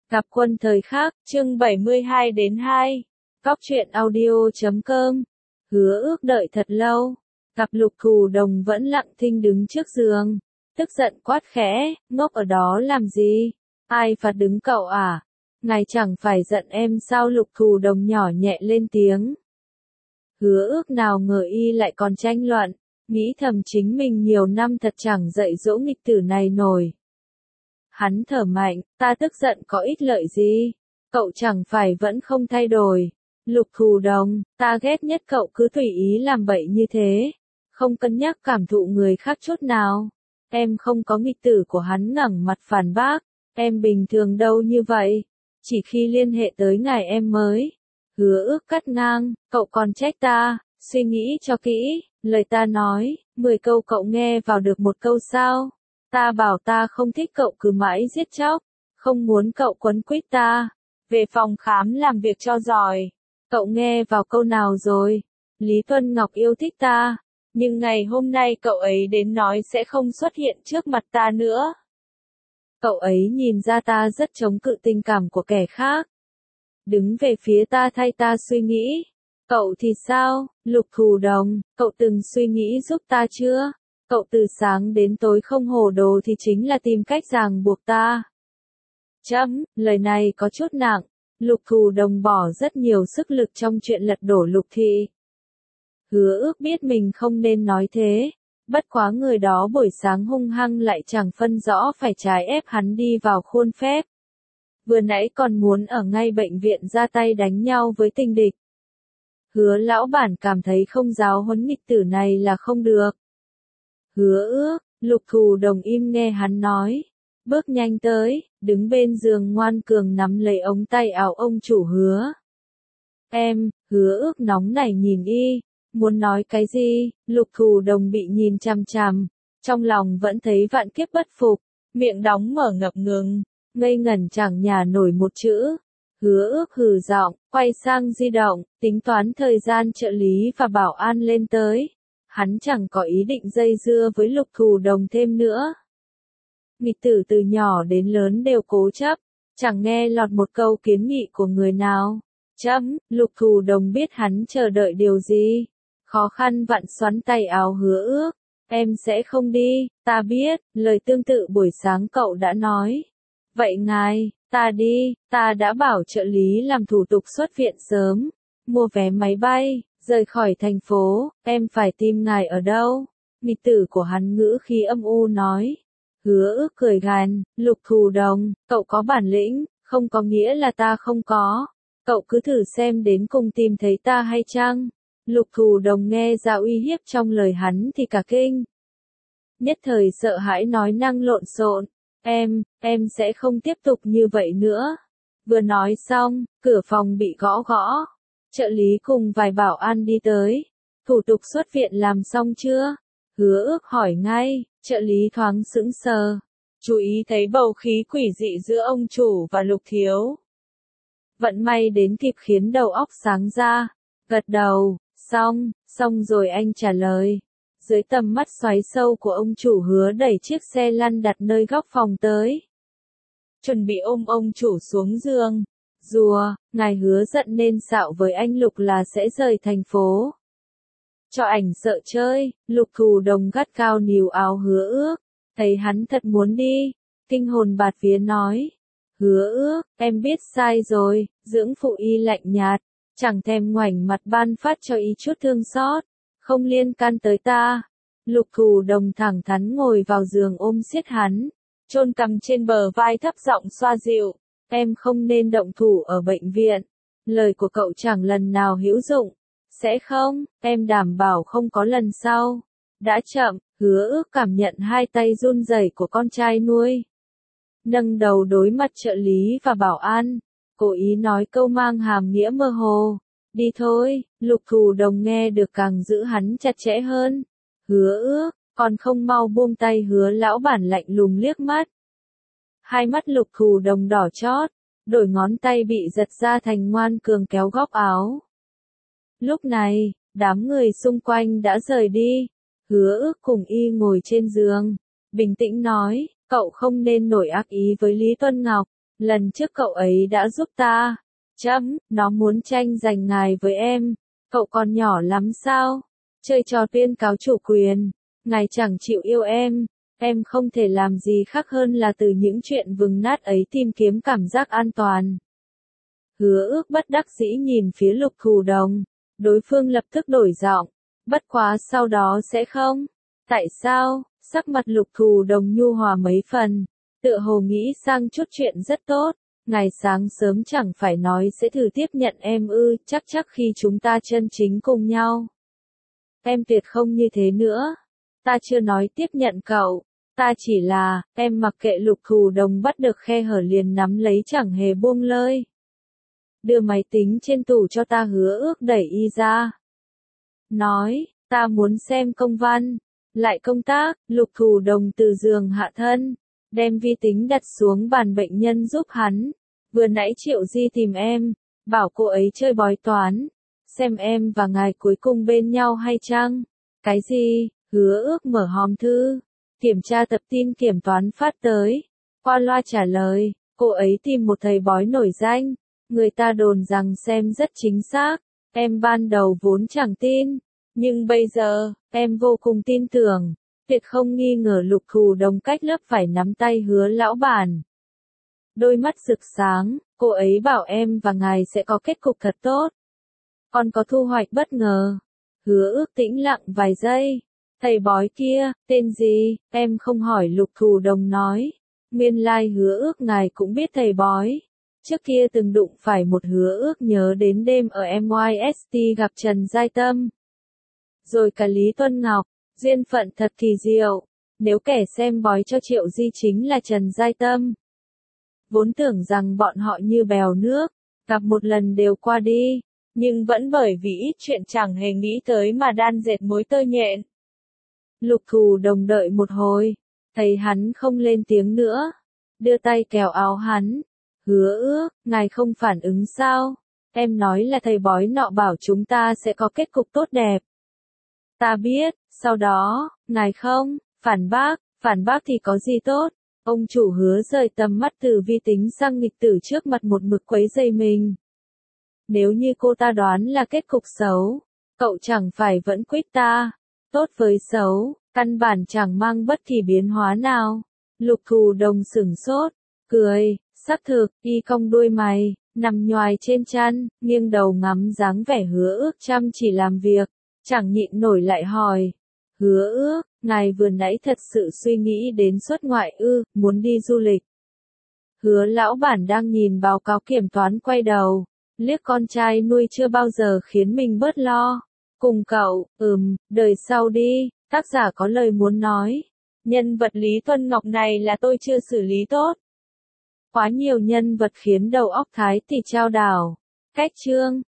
Gặp quân thời khắc, chương 72-2. Góc truyện audio.com. Hứa ước đợi thật lâu. Gặp Lục Thù Đồng vẫn lặng thinh đứng trước giường. Tức giận quát khẽ, ngốc ở đó làm gì? Ai phạt đứng cậu à? Ngài chẳng phải giận em sao? Lục Thù Đồng nhỏ nhẹ lên tiếng. Hứa ước nào ngờ y lại còn tranh luận, nghĩ thầm chính mình nhiều năm thật chẳng dạy dỗ nghịch tử này nổi. Hắn thở mạnh, ta tức giận có ích lợi gì? Cậu chẳng phải vẫn không thay đổi. Lục Thù Đồng, ta ghét nhất cậu cứ tùy ý làm bậy như thế. Không cân nhắc cảm thụ người khác chút nào. Em không có nghịch tử của hắn ngẩng mặt phản bác. Em bình thường đâu như vậy. Chỉ khi liên hệ tới ngài em mới. Hứa ước cắt ngang, cậu còn trách ta, suy nghĩ cho kỹ. Lời ta nói, 10 câu cậu nghe vào được một câu sao? Ta bảo ta không thích cậu cứ mãi giết chóc, không muốn cậu quấn quýt ta. Về phòng khám làm việc cho giỏi. Cậu nghe vào câu nào rồi? Lý Tuân Ngọc yêu thích ta, nhưng ngày hôm nay cậu ấy đến nói sẽ không xuất hiện trước mặt ta nữa. Cậu ấy nhìn ra ta rất chống cự tình cảm của kẻ khác. Đứng về phía ta thay ta suy nghĩ. Cậu thì sao, Lục Thù Đồng, cậu từng suy nghĩ giúp ta chưa? Cậu từ sáng đến tối không hồ đồ thì chính là tìm cách ràng buộc ta. Lời này có chút nặng. Lục Thù Đồng bỏ rất nhiều sức lực trong chuyện lật đổ Lục Thị. Hứa ước biết mình không nên nói thế. Bất quá người đó buổi sáng hung hăng lại chẳng phân rõ phải trái ép hắn đi vào khuôn phép. Vừa nãy còn muốn ở ngay bệnh viện ra tay đánh nhau với tình địch. Hứa lão bản cảm thấy không giáo huấn nghịch tử này là không được. Hứa ước, Lục Thù Đồng im nghe hắn nói. Bước nhanh tới, đứng bên giường ngoan cường nắm lấy ống tay áo ông chủ Hứa. Hứa ước nóng nảy nhìn y, muốn nói cái gì? Lục Thù Đồng bị nhìn chằm chằm, trong lòng vẫn thấy vạn kiếp bất phục, miệng đóng mở ngập ngừng, ngây ngẩn chẳng nhả nổi một chữ. Hứa ước hừ giọng, quay sang di động, tính toán thời gian trợ lý và bảo an lên tới. Hắn chẳng có ý định dây dưa với Lục Thù Đồng thêm nữa. Nghịch tử từ nhỏ đến lớn đều cố chấp, chẳng nghe lọt một câu kiến nghị của người nào. Lục Thù Đồng biết hắn chờ đợi điều gì. Khó khăn vặn xoắn tay áo Hứa ước. Em sẽ không đi, ta biết, lời tương tự buổi sáng cậu đã nói. Vậy ngài, ta đi, ta đã bảo trợ lý làm thủ tục xuất viện sớm, mua vé máy bay, rời khỏi thành phố, em phải tìm ngài ở đâu? Nghịch tử của hắn ngữ khí âm u nói. Hứa ước cười gằn, Lục Thù Đồng, cậu có bản lĩnh, không có nghĩa là ta không có. Cậu cứ thử xem đến cùng tìm thấy ta hay chăng? Lục Thù Đồng nghe ra uy hiếp trong lời hắn thì cả kinh. Nhất thời sợ hãi nói năng lộn xộn. Em sẽ không tiếp tục như vậy nữa. Vừa nói xong, cửa phòng bị gõ gõ. Trợ lý cùng vài bảo an đi tới. Thủ tục xuất viện làm xong chưa? Hứa ước hỏi ngay, trợ lý thoáng sững sờ. Chú ý thấy bầu khí quỷ dị giữa ông chủ và Lục thiếu. Vận may đến kịp khiến đầu óc sáng ra. Gật đầu, xong rồi anh trả lời. Dưới tầm mắt xoáy sâu của ông chủ Hứa đẩy chiếc xe lăn đặt nơi góc phòng tới. Chuẩn bị ôm ông chủ xuống giường. Rùa, ngài hứa giận nên xạo với anh Lục là sẽ rời thành phố. Cho ảnh sợ chơi, Lục Thù Đồng gắt cao níu áo Hứa ước. Thấy hắn thật muốn đi. Kinh hồn bạt vía nói. Hứa ước, em biết sai rồi, dưỡng phụ y lạnh nhạt. Chẳng thèm ngoảnh mặt ban phát cho y chút thương xót. Không liên can tới ta. Lục Thù Đồng thẳng thắn ngồi vào giường ôm siết hắn. Chôn cằm trên bờ vai thấp giọng xoa dịu. Em không nên động thủ ở bệnh viện. Lời của cậu chẳng lần nào hữu dụng. Sẽ không, em đảm bảo không có lần sau. Đã chậm, Hứa ước cảm nhận hai tay run rẩy của con trai nuôi. Nâng đầu đối mặt trợ lý và bảo an. Cố ý nói câu mang hàm nghĩa mơ hồ. Đi thôi, Lục Thù Đồng nghe được càng giữ hắn chặt chẽ hơn. Hứa ước, còn không mau buông tay. Hứa lão bản lạnh lùng liếc mắt. Hai mắt Lục Thù Đồng đỏ chót, đôi ngón tay bị giật ra thành ngoan cường kéo góc áo. Lúc này, đám người xung quanh đã rời đi. Hứa ước cùng y ngồi trên giường, bình tĩnh nói, cậu không nên nổi ác ý với Lý Tuân Ngọc. Lần trước cậu ấy đã giúp ta. Nó muốn tranh giành ngài với em. Cậu còn nhỏ lắm sao? Chơi trò tuyên cáo chủ quyền. Ngài chẳng chịu yêu em không thể làm gì khác hơn là từ những chuyện vừng nát ấy tìm kiếm cảm giác an toàn. Hứa ước bất đắc dĩ nhìn phía Lục Cù Đồng. Đối phương lập tức đổi giọng. Bất quá sau đó sẽ không? Tại sao? Sắc mặt Lục Cù Đồng nhu hòa mấy phần. Tựa hồ nghĩ sang chút chuyện rất tốt. Ngày sáng sớm chẳng phải nói sẽ thử tiếp nhận em ư, chắc khi chúng ta chân chính cùng nhau. Em tuyệt không như thế nữa. Ta chưa nói tiếp nhận cậu. Ta chỉ là, em mặc kệ Lục Cù Đồng bắt được khe hở liền nắm lấy chẳng hề buông lơi. Đưa máy tính trên tủ cho ta. Hứa ước đẩy y ra. Nói, ta muốn xem công văn. Lại công tác. Lục Cù Đồng từ giường hạ thân. Đem vi tính đặt xuống bàn bệnh nhân giúp hắn. Vừa nãy Triệu Di tìm em. Bảo cô ấy chơi bói toán. Xem em và ngài cuối cùng bên nhau hay chăng? Cái gì? Hứa ước mở hòm thư. Kiểm tra tập tin kiểm toán phát tới. Qua loa trả lời. Cô ấy tìm một thầy bói nổi danh. Người ta đồn rằng xem rất chính xác. Em ban đầu vốn chẳng tin. Nhưng bây giờ, em vô cùng tin tưởng. Tuyệt không nghi ngờ. Lục Cù Đồng cách lớp phải nắm tay Hứa lão bản. Đôi mắt rực sáng, cô ấy bảo em và ngài sẽ có kết cục thật tốt. Còn có thu hoạch bất ngờ. Hứa ước tĩnh lặng vài giây. Thầy bói kia, tên gì? Em không hỏi. Lục Cù Đồng nói. Nguyên lai hứa ước ngài cũng biết thầy bói. Trước kia từng đụng phải một hứa ước nhớ đến đêm ở MYST gặp Trần Giai Tâm. Rồi cả Lý Tuân Ngọc, duyên phận thật kỳ diệu. Nếu kẻ xem bói cho Triệu Di chính là Trần Giai Tâm. Vốn tưởng rằng bọn họ như bèo nước, gặp một lần đều qua đi, nhưng vẫn bởi vì ít chuyện chẳng hề nghĩ tới mà đan dệt mối tơ nhện. Lục Cù Đồng đợi một hồi, thấy hắn không lên tiếng nữa, đưa tay kéo áo hắn. Hứa ước, ngài không phản ứng sao? Em nói là thầy bói nọ bảo chúng ta sẽ có kết cục tốt đẹp. Ta biết, sau đó, ngài không, phản bác thì có gì tốt? Ông chủ Hứa rời tầm mắt từ vi tính sang nghịch tử trước mặt một mực quấy rầy mình. Nếu như cô ta đoán là kết cục xấu, cậu chẳng phải vẫn quýt ta. Tốt với xấu, căn bản chẳng mang bất kỳ biến hóa nào. Lục Cù Đồng sửng sốt, cười, xác thực, y cong đuôi mày, nằm nhoài trên chăn, nghiêng đầu ngắm dáng vẻ Hứa ước chăm chỉ làm việc, chẳng nhịn nổi lại hỏi. Hứa ước, ngài vừa nãy thật sự suy nghĩ đến xuất ngoại ư, muốn đi du lịch. Hứa lão bản đang nhìn báo cáo kiểm toán quay đầu, liếc con trai nuôi chưa bao giờ khiến mình bớt lo. Cùng cậu, đời sau đi, tác giả có lời muốn nói. Nhân vật Lý Tuân Ngọc này là tôi chưa xử lý tốt. Quá nhiều nhân vật khiến đầu óc Thái Tỷ chao đảo. Cách chương